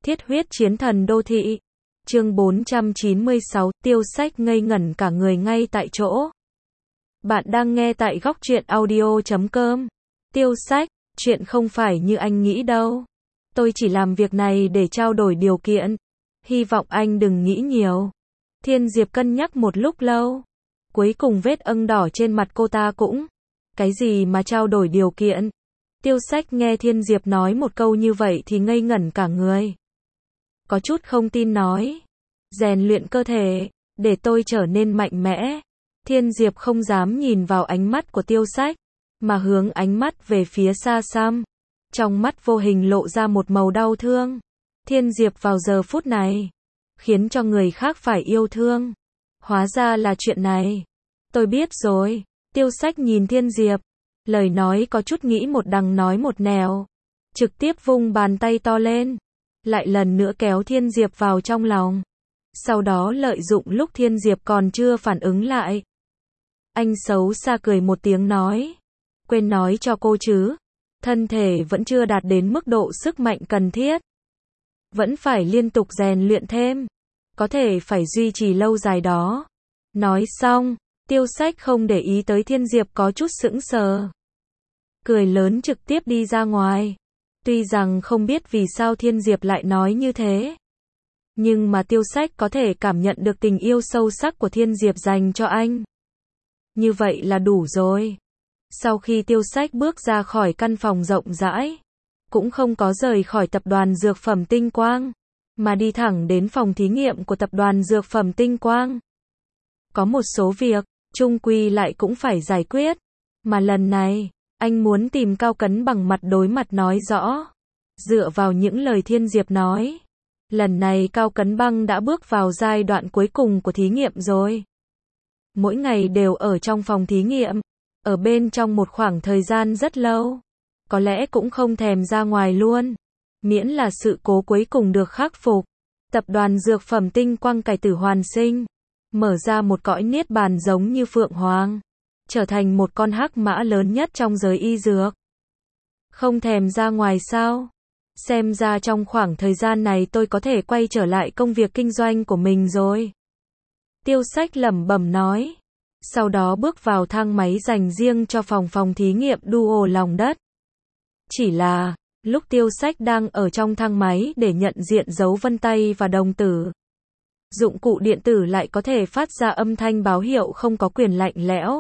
Thiết huyết chiến thần đô thị. Chương 496, Tiêu Sách ngây ngẩn cả người ngay tại chỗ. Bạn đang nghe tại góc truyện audio.com. Tiêu Sách, chuyện không phải như anh nghĩ đâu. Tôi chỉ làm việc này để trao đổi điều kiện. Hy vọng anh đừng nghĩ nhiều. Thiên Diệp cân nhắc một lúc lâu. Cuối cùng vết âng đỏ trên mặt cô ta cũng. Cái gì mà trao đổi điều kiện? Tiêu Sách nghe Thiên Diệp nói một câu như vậy thì ngây ngẩn cả người. Có chút không tin nói. Rèn luyện cơ thể, để tôi trở nên mạnh mẽ. Thiên Diệp không dám nhìn vào ánh mắt của Tiêu Sách, mà hướng ánh mắt về phía xa xăm. Trong mắt vô hình lộ ra một màu đau thương. Thiên Diệp vào giờ phút này, khiến cho người khác phải yêu thương. Hóa ra là chuyện này. Tôi biết rồi. Tiêu Sách nhìn Thiên Diệp. Lời nói có chút nghĩ một đằng nói một nẻo. Trực tiếp vung bàn tay to lên. Lại lần nữa kéo Thiên Diệp vào trong lòng. Sau đó lợi dụng lúc Thiên Diệp còn chưa phản ứng lại. Anh xấu xa cười một tiếng nói. Quên nói cho cô chứ. Thân thể vẫn chưa đạt đến mức độ sức mạnh cần thiết. Vẫn phải liên tục rèn luyện thêm. Có thể phải duy trì lâu dài đó. Nói xong, Tiêu Sách không để ý tới Thiên Diệp có chút sững sờ. Cười lớn trực tiếp đi ra ngoài. Tuy rằng không biết vì sao Thiên Diệp lại nói như thế. Nhưng mà Tiêu Sách có thể cảm nhận được tình yêu sâu sắc của Thiên Diệp dành cho anh. Như vậy là đủ rồi. Sau khi Tiêu Sách bước ra khỏi căn phòng rộng rãi, cũng không có rời khỏi tập đoàn Dược phẩm Tinh Quang, mà đi thẳng đến phòng thí nghiệm của tập đoàn Dược phẩm Tinh Quang. Có một số việc, chung quy lại cũng phải giải quyết. Mà lần này, anh muốn tìm Cao Cấn Bằng mặt đối mặt nói rõ. Dựa vào những lời Thiên Diệp nói, lần này Cao Cấn Bằng đã bước vào giai đoạn cuối cùng của thí nghiệm rồi. Mỗi ngày đều ở trong phòng thí nghiệm, ở bên trong một khoảng thời gian rất lâu. Có lẽ cũng không thèm ra ngoài luôn. Miễn là sự cố cuối cùng được khắc phục. Tập đoàn Dược phẩm Tinh Quang cải tử hoàn sinh. Mở ra một cõi niết bàn giống như Phượng Hoàng. Trở thành một con hắc mã lớn nhất trong giới y dược. Không thèm ra ngoài sao? Xem ra trong khoảng thời gian này tôi có thể quay trở lại công việc kinh doanh của mình rồi. Tiêu Sách lẩm bẩm nói. Sau đó bước vào thang máy dành riêng cho phòng thí nghiệm Duo lòng đất. Chỉ là, lúc Tiêu Sách đang ở trong thang máy để nhận diện dấu vân tay và đồng tử. Dụng cụ điện tử lại có thể phát ra âm thanh báo hiệu không có quyền lạnh lẽo.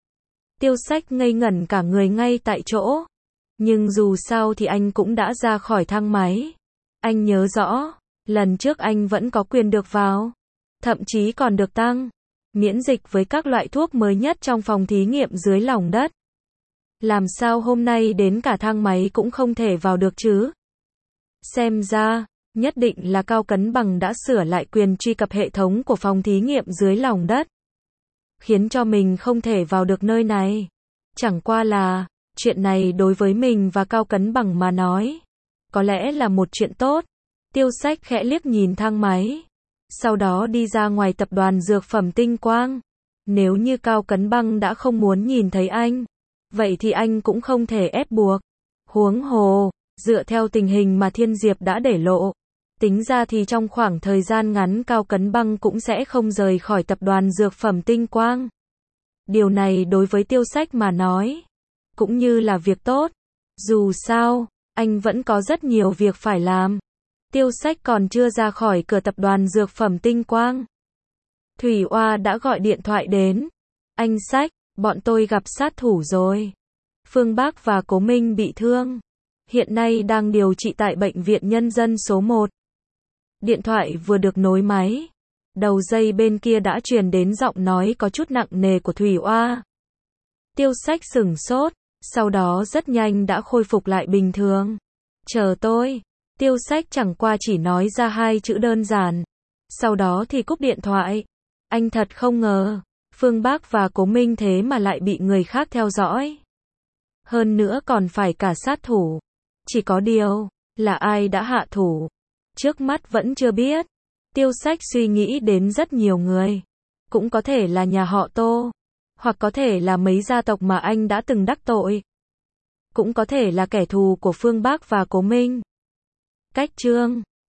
Tiêu Sách ngây ngẩn cả người ngay tại chỗ. Nhưng dù sao thì anh cũng đã ra khỏi thang máy. Anh nhớ rõ, lần trước anh vẫn có quyền được vào. Thậm chí còn được tăng miễn dịch với các loại thuốc mới nhất trong phòng thí nghiệm dưới lòng đất. Làm sao hôm nay đến cả thang máy cũng không thể vào được chứ? Xem ra, nhất định là Cao Cấn Bằng đã sửa lại quyền truy cập hệ thống của phòng thí nghiệm dưới lòng đất. Khiến cho mình không thể vào được nơi này. Chẳng qua là, chuyện này đối với mình và Cao Cấn Bằng mà nói, có lẽ là một chuyện tốt. Tiêu Sách khẽ liếc nhìn thang máy. Sau đó đi ra ngoài tập đoàn Dược phẩm Tinh Quang. Nếu như Cao Cấn Bằng đã không muốn nhìn thấy anh, vậy thì anh cũng không thể ép buộc. Huống hồ, dựa theo tình hình mà Thiên Diệp đã để lộ, tính ra thì trong khoảng thời gian ngắn Cao Cấn Bằng cũng sẽ không rời khỏi tập đoàn Dược phẩm Tinh Quang. Điều này đối với Tiêu Sách mà nói, cũng như là việc tốt. Dù sao, anh vẫn có rất nhiều việc phải làm. Tiêu Sách còn chưa ra khỏi cửa tập đoàn Dược phẩm Tinh Quang. Thủy Oa đã gọi điện thoại đến. Anh Sách, bọn tôi gặp sát thủ rồi. Phương Bác và Cố Minh bị thương. Hiện nay đang điều trị tại Bệnh viện Nhân dân số 1. Điện thoại vừa được nối máy. Đầu dây bên kia đã truyền đến giọng nói có chút nặng nề của Thủy Oa. Tiêu Sách sửng sốt, sau đó rất nhanh đã khôi phục lại bình thường. Chờ tôi. Tiêu Sách chẳng qua chỉ nói ra 2 chữ đơn giản. Sau đó thì cúp điện thoại. Anh thật không ngờ, Phương Bác và Cố Minh thế mà lại bị người khác theo dõi. Hơn nữa còn phải cả sát thủ. Chỉ có điều, là ai đã hạ thủ? Trước mắt vẫn chưa biết. Tiêu Sách suy nghĩ đến rất nhiều người. Cũng có thể là nhà họ Tô. Hoặc có thể là mấy gia tộc mà anh đã từng đắc tội. Cũng có thể là kẻ thù của Phương Bác và Cố Minh. Cách chương